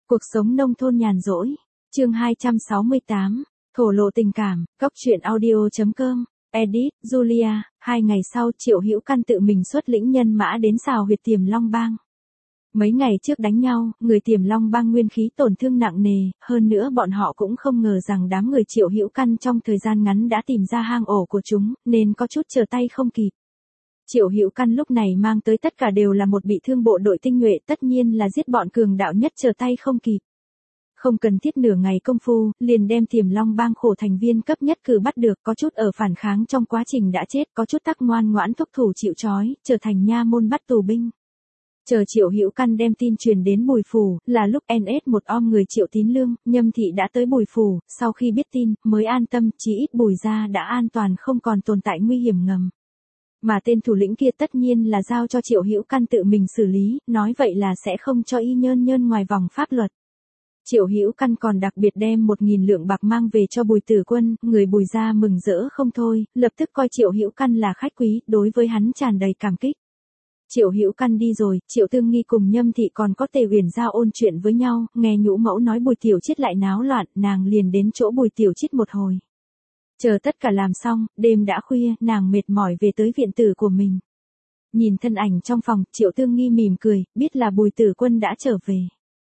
Cuộc sống nông thôn nhàn rỗi. Chương 268. Thổ lộ tình cảm. Góc truyện audio.com. Edit, Julia. 2 ngày sau, Triệu Hữu Căn tự mình xuất lĩnh nhân mã đến xào huyệt Tiềm Long Bang. Mấy ngày trước đánh nhau, người Tiềm Long Bang nguyên khí tổn thương nặng nề, hơn nữa bọn họ cũng không ngờ rằng đám người Triệu Hữu Căn trong thời gian ngắn đã tìm ra hang ổ của chúng, nên có chút trở tay không kịp. Triệu Hữu Căn lúc này mang tới tất cả đều là một bị thương bộ đội tinh nhuệ, tất nhiên là giết bọn cường đạo nhất trở tay không kịp. Không cần thiết nửa ngày công phu, liền đem Tiềm Long Bang khổ thành viên cấp nhất cử bắt được, có chút ở phản kháng trong quá trình đã chết, có chút tắc ngoan ngoãn thúc thủ chịu trói, trở thành nha môn bắt tù binh. Chờ Triệu Hữu Căn đem tin truyền đến Bùi Phủ, là lúc NS một om người Triệu Tín Lương, Nhâm Thị đã tới Bùi Phủ, sau khi biết tin, mới an tâm, chí ít Bùi gia đã an toàn không còn tồn tại nguy hiểm ngầm. Mà tên thủ lĩnh kia tất nhiên là giao cho Triệu Hữu Căn tự mình xử lý, nói vậy là sẽ không cho y nhơn nhơn ngoài vòng pháp luật. Triệu Hữu Căn còn đặc biệt đem 1.000 lượng bạc mang về cho Bùi Tử Quân, người Bùi gia mừng rỡ không thôi, lập tức coi Triệu Hữu Căn là khách quý, đối với hắn tràn đầy cảm kích. Triệu Hữu Căn đi rồi, Triệu Tương Nghi cùng Nhâm Thị còn có Tề Uyển Giao ôn chuyện với nhau, nghe nhũ mẫu nói Bùi Tiểu Chiết lại náo loạn, nàng liền đến chỗ Bùi Tiểu Chiết một hồi. Chờ tất cả làm xong, đêm đã khuya, nàng mệt mỏi về tới viện tử của mình. Nhìn thân ảnh trong phòng, Triệu Tương Nghi mỉm cười, biết là Bùi Tử Quân đã trở về.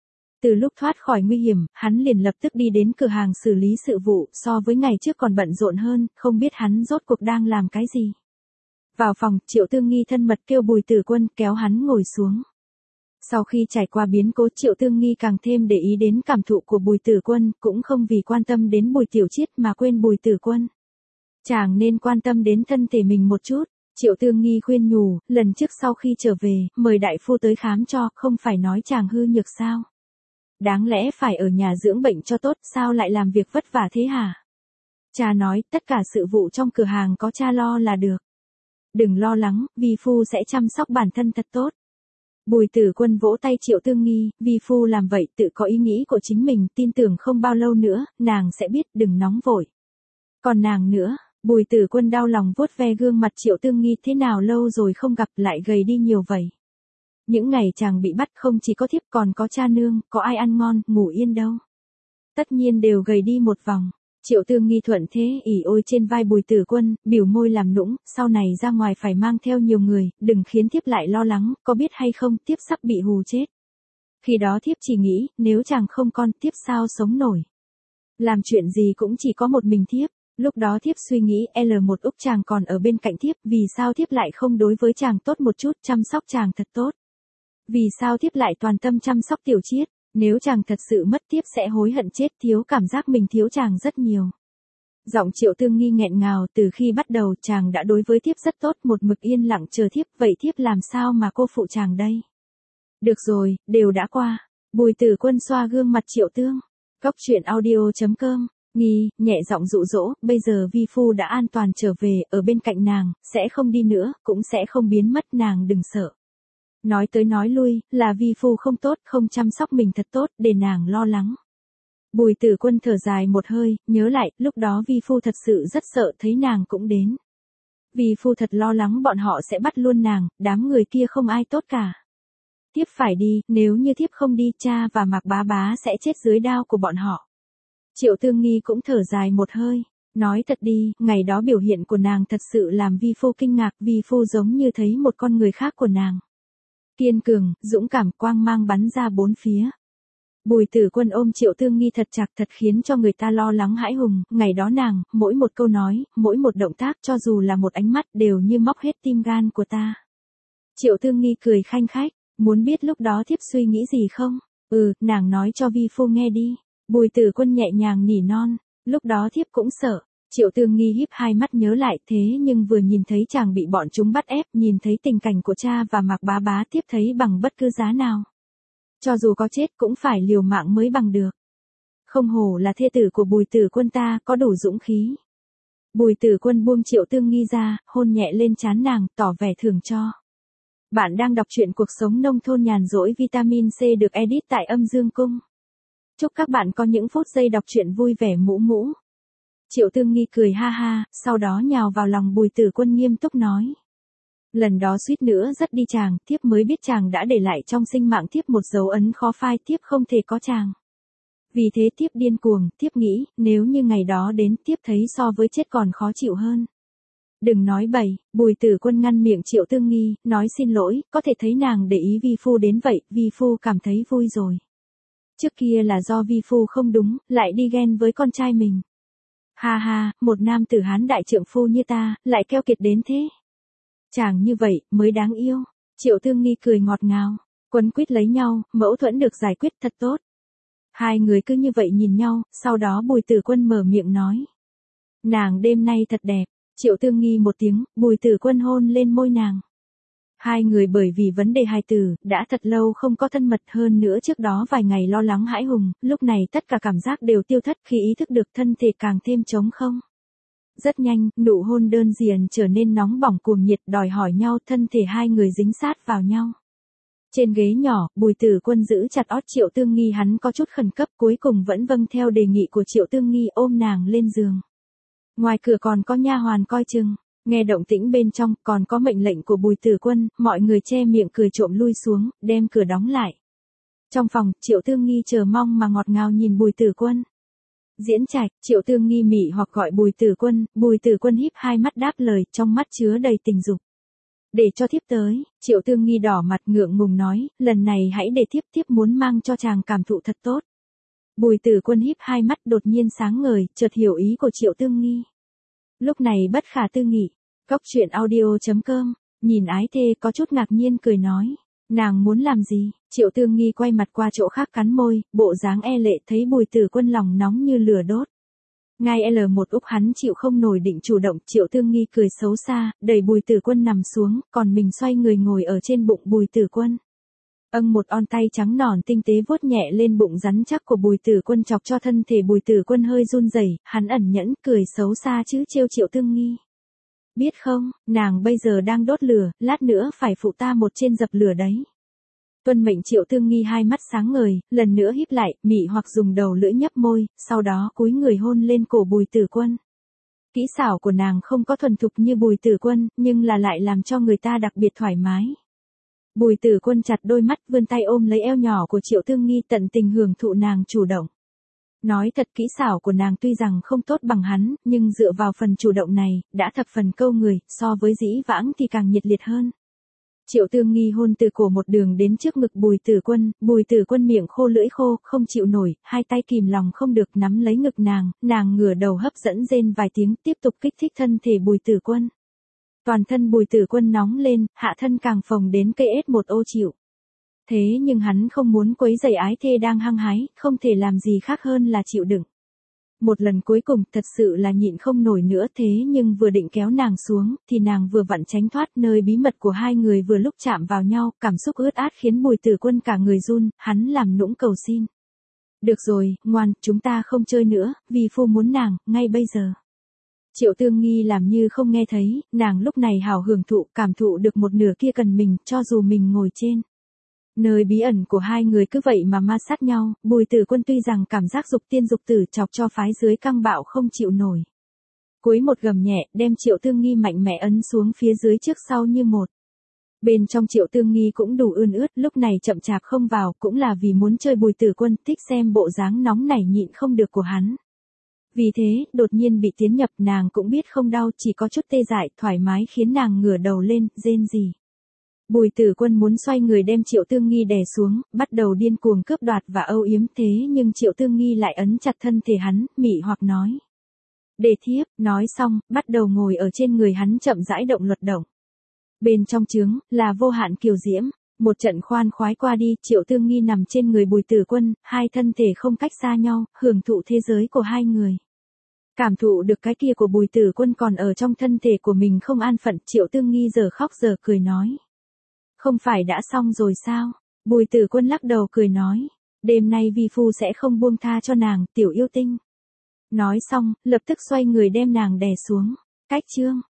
Từ lúc thoát khỏi nguy hiểm, hắn liền lập tức đi đến cửa hàng xử lý sự vụ, so với ngày trước còn bận rộn hơn, không biết hắn rốt cuộc đang làm cái gì. Vào phòng, Triệu Tương Nghi thân mật kêu Bùi Tử Quân kéo hắn ngồi xuống. Sau khi trải qua biến cố, Triệu Tương Nghi càng thêm để ý đến cảm thụ của Bùi Tử Quân, cũng không vì quan tâm đến Bùi Tiểu Chiết mà quên Bùi Tử Quân. Chàng nên quan tâm đến thân thể mình một chút. Triệu Tương Nghi khuyên nhủ, lần trước sau khi trở về, mời đại phu tới khám cho, không phải nói chàng hư nhược sao? Đáng lẽ phải ở nhà dưỡng bệnh cho tốt, sao lại làm việc vất vả thế hả? Cha nói, tất cả sự vụ trong cửa hàng có cha lo là được. Đừng lo lắng, vi phu sẽ chăm sóc bản thân thật tốt. Bùi Tử Quân vỗ tay Triệu Tương Nghi, vi phu làm vậy tự có ý nghĩ của chính mình, tin tưởng không bao lâu nữa, nàng sẽ biết, đừng nóng vội. Còn nàng nữa, Bùi Tử Quân đau lòng vuốt ve gương mặt Triệu Tương Nghi, thế nào lâu rồi không gặp lại gầy đi nhiều vậy. Những ngày chàng bị bắt không chỉ có thiếp còn có cha nương, có ai ăn ngon, ngủ yên đâu. Tất nhiên đều gầy đi một vòng. Triệu Tương Nghi thuận thế ỉ ôi trên vai Bùi Tử Quân, biểu môi làm nũng, sau này ra ngoài phải mang theo nhiều người, đừng khiến thiếp lại lo lắng, có biết hay không, thiếp sắp bị hù chết. Khi đó thiếp chỉ nghĩ, nếu chàng không con, thiếp sao sống nổi. Làm chuyện gì cũng chỉ có một mình thiếp, lúc đó thiếp suy nghĩ L1 Úc chàng còn ở bên cạnh thiếp, vì sao thiếp lại không đối với chàng tốt một chút, chăm sóc chàng thật tốt. Vì sao thiếp lại toàn tâm chăm sóc Tiểu Chiết. Nếu chàng thật sự mất thiếp sẽ hối hận chết, thiếu cảm giác mình thiếu chàng rất nhiều. Giọng Triệu Tương Nghi nghẹn ngào, từ khi bắt đầu chàng đã đối với thiếp rất tốt, một mực yên lặng chờ thiếp, vậy thiếp làm sao mà cô phụ chàng đây? Được rồi, đều đã qua. Bùi Tử Quân xoa gương mặt Triệu Tương. Góc truyện audio.com. Nghi, nhẹ giọng dụ dỗ, bây giờ vi phu đã an toàn trở về, ở bên cạnh nàng, sẽ không đi nữa, cũng sẽ không biến mất, nàng đừng sợ. Nói tới nói lui, là vi phu không tốt, không chăm sóc mình thật tốt, để nàng lo lắng. Bùi Tử Quân thở dài một hơi, nhớ lại, lúc đó vi phu thật sự rất sợ, thấy nàng cũng đến. Vi phu thật lo lắng bọn họ sẽ bắt luôn nàng, đám người kia không ai tốt cả. Thiếp phải đi, nếu như thiếp không đi, cha và Mạc Bá Bá sẽ chết dưới đao của bọn họ. Triệu Tương Nghi cũng thở dài một hơi, nói thật đi, ngày đó biểu hiện của nàng thật sự làm vi phu kinh ngạc, vi phu giống như thấy một con người khác của nàng. Kiên cường, dũng cảm, quang mang bắn ra bốn phía. Bùi Tử Quân ôm Triệu Tương Nghi thật chặt, thật khiến cho người ta lo lắng hãi hùng, ngày đó nàng, mỗi một câu nói, mỗi một động tác, cho dù là một ánh mắt đều như móc hết tim gan của ta. Triệu Tương Nghi cười khanh khách, muốn biết lúc đó thiếp suy nghĩ gì không? Nàng nói cho vi phu nghe đi. Bùi Tử Quân nhẹ nhàng nỉ non, lúc đó thiếp cũng sợ. Triệu Tương Nghi híp hai mắt nhớ lại, thế nhưng vừa nhìn thấy chàng bị bọn chúng bắt ép, nhìn thấy tình cảnh của cha và Mạc Bá Bá, tiếp thấy bằng bất cứ giá nào. Cho dù có chết cũng phải liều mạng mới bằng được. Không hổ là thê tử của Bùi Tử Quân ta, có đủ dũng khí. Bùi Tử Quân buông Triệu Tương Nghi ra, hôn nhẹ lên trán nàng, tỏ vẻ thưởng cho. Bạn đang đọc truyện cuộc sống nông thôn nhàn rỗi vitamin C được edit tại Âm Dương Cung. Chúc các bạn có những phút giây đọc truyện vui vẻ mũ mũ. Triệu Tương Nghi cười ha ha, sau đó nhào vào lòng Bùi Tử Quân nghiêm túc nói. Lần đó suýt nữa dắt đi chàng, thiếp mới biết chàng đã để lại trong sinh mạng thiếp một dấu ấn khó phai, thiếp không thể có chàng. Vì thế thiếp điên cuồng, thiếp nghĩ, nếu như ngày đó đến, thiếp thấy so với chết còn khó chịu hơn. Đừng nói bậy, Bùi Tử Quân ngăn miệng Triệu Tương Nghi, nói xin lỗi, có thể thấy nàng để ý vi phu đến vậy, vi phu cảm thấy vui rồi. Trước kia là do vi phu không đúng, lại đi ghen với con trai mình. Ha ha, một nam tử Hán đại trượng phu như ta, lại keo kiệt đến thế. Chàng như vậy, mới đáng yêu. Triệu Tương Nghi cười ngọt ngào, quấn quýt lấy nhau, mâu thuẫn được giải quyết thật tốt. Hai người cứ như vậy nhìn nhau, sau đó Bùi Tử Quân mở miệng nói. Nàng đêm nay thật đẹp. Triệu Tương Nghi một tiếng, Bùi Tử Quân hôn lên môi nàng. Hai người bởi vì vấn đề hài tử, đã thật lâu không có thân mật, hơn nữa trước đó vài ngày lo lắng hãi hùng, lúc này tất cả cảm giác đều tiêu thất khi ý thức được thân thể càng thêm trống không. Rất nhanh, nụ hôn đơn giản trở nên nóng bỏng cuồng nhiệt, đòi hỏi nhau, thân thể hai người dính sát vào nhau. Trên ghế nhỏ, Bùi Tử Quân giữ chặt ót Triệu Tương Nghi, hắn có chút khẩn cấp, cuối cùng vẫn vâng theo đề nghị của Triệu Tương Nghi, ôm nàng lên giường. Ngoài cửa còn có nha hoàn coi chừng, nghe động tĩnh bên trong, còn có mệnh lệnh của Bùi Tử Quân, mọi người che miệng cười trộm lui xuống, đem cửa đóng lại. Trong phòng, Triệu Tương Nghi chờ mong mà ngọt ngào nhìn Bùi Tử Quân. Diễn trạch, Triệu Tương Nghi mị hoặc gọi Bùi Tử Quân híp hai mắt đáp lời, trong mắt chứa đầy tình dục. Để cho thiếp tới, Triệu Tương Nghi đỏ mặt ngượng ngùng nói, lần này hãy để thiếp muốn mang cho chàng cảm thụ thật tốt. Bùi Tử Quân híp hai mắt đột nhiên sáng ngời, chợt hiểu ý của Triệu Tương Nghi. Lúc này bất khả tư nghị, Cóc Truyện Audio.com, nhìn ái thê có chút ngạc nhiên cười nói, nàng muốn làm gì? Triệu Tương Nghi quay mặt qua chỗ khác cắn môi, bộ dáng e lệ, thấy Bùi Tử Quân lòng nóng như lửa đốt. Ngay L1 úp hắn chịu không nổi định chủ động, Triệu Tương Nghi cười xấu xa, đẩy Bùi Tử Quân nằm xuống, còn mình xoay người ngồi ở trên bụng Bùi Tử Quân. Một on tay trắng nõn tinh tế vuốt nhẹ lên bụng rắn chắc của Bùi Tử Quân, chọc cho thân thể Bùi Tử Quân hơi run rẩy, hắn ẩn nhẫn cười xấu xa chứ trêu Triệu Tương Nghi. Biết không, nàng bây giờ đang đốt lửa, lát nữa phải phụ ta một trên dập lửa đấy. Tuân mệnh. Triệu Tương Nghi hai mắt sáng ngời, lần nữa híp lại, mị hoặc dùng đầu lưỡi nhấp môi, sau đó cúi người hôn lên cổ Bùi Tử Quân. Kỹ xảo của nàng không có thuần thục như Bùi Tử Quân, nhưng là lại làm cho người ta đặc biệt thoải mái. Bùi Tử Quân chặt đôi mắt, vươn tay ôm lấy eo nhỏ của Triệu Tương Nghi, tận tình hưởng thụ nàng chủ động. Nói thật, kỹ xảo của nàng tuy rằng không tốt bằng hắn, nhưng dựa vào phần chủ động này, đã thập phần câu người, so với dĩ vãng thì càng nhiệt liệt hơn. Triệu Tương Nghi hôn từ cổ một đường đến trước ngực Bùi Tử Quân miệng khô lưỡi khô, không chịu nổi, hai tay kìm lòng không được nắm lấy ngực nàng ngửa đầu hấp dẫn rên vài tiếng, tiếp tục kích thích thân thể Bùi Tử Quân. Toàn thân Bùi Tử Quân nóng lên, hạ thân càng phồng đến cây ết một ô chịu. Thế nhưng hắn không muốn quấy rầy ái thê đang hăng hái, không thể làm gì khác hơn là chịu đựng. Một lần cuối cùng, thật sự là nhịn không nổi nữa, thế nhưng vừa định kéo nàng xuống, thì nàng vừa vặn tránh thoát, nơi bí mật của hai người vừa lúc chạm vào nhau, cảm xúc ướt át khiến Bùi Tử Quân cả người run, hắn làm nũng cầu xin. Được rồi, ngoan, chúng ta không chơi nữa, vì phu muốn nàng, ngay bây giờ. Triệu Tương Nghi làm như không nghe thấy, nàng lúc này hào hưởng thụ, cảm thụ được một nửa kia cần mình, cho dù mình ngồi trên. Nơi bí ẩn của hai người cứ vậy mà ma sát nhau, Bùi Tử Quân tuy rằng cảm giác dục tiên dục tử, chọc cho phái dưới căng bạo không chịu nổi. Cuối một gầm nhẹ, đem Triệu Tương Nghi mạnh mẽ ấn xuống phía dưới trước sau như một. Bên trong Triệu Tương Nghi cũng đủ ươn ướt, lúc này chậm chạp không vào, cũng là vì muốn chơi Bùi Tử Quân, thích xem bộ dáng nóng nảy nhịn không được của hắn. Vì thế, đột nhiên bị tiến nhập, nàng cũng biết không đau, chỉ có chút tê dại, thoải mái khiến nàng ngửa đầu lên, rên rỉ. Bùi Tử Quân muốn xoay người đem Triệu Tương Nghi đè xuống, bắt đầu điên cuồng cướp đoạt và âu yếm, thế nhưng Triệu Tương Nghi lại ấn chặt thân thể hắn, mị hoặc nói. Để thiếp, nói xong, bắt đầu ngồi ở trên người hắn chậm rãi động luật động. Bên trong trướng, là vô hạn kiều diễm, một trận khoan khoái qua đi, Triệu Tương Nghi nằm trên người Bùi Tử Quân, hai thân thể không cách xa nhau, hưởng thụ thế giới của hai người. Cảm thụ được cái kia của Bùi Tử Quân còn ở trong thân thể của mình không an phận, Triệu Tương Nghi giờ khóc giờ cười nói. Không phải đã xong rồi sao? Bùi Tử Quân lắc đầu cười nói. Đêm nay vi phu sẽ không buông tha cho nàng, tiểu yêu tinh. Nói xong, lập tức xoay người đem nàng đè xuống. Cách chương.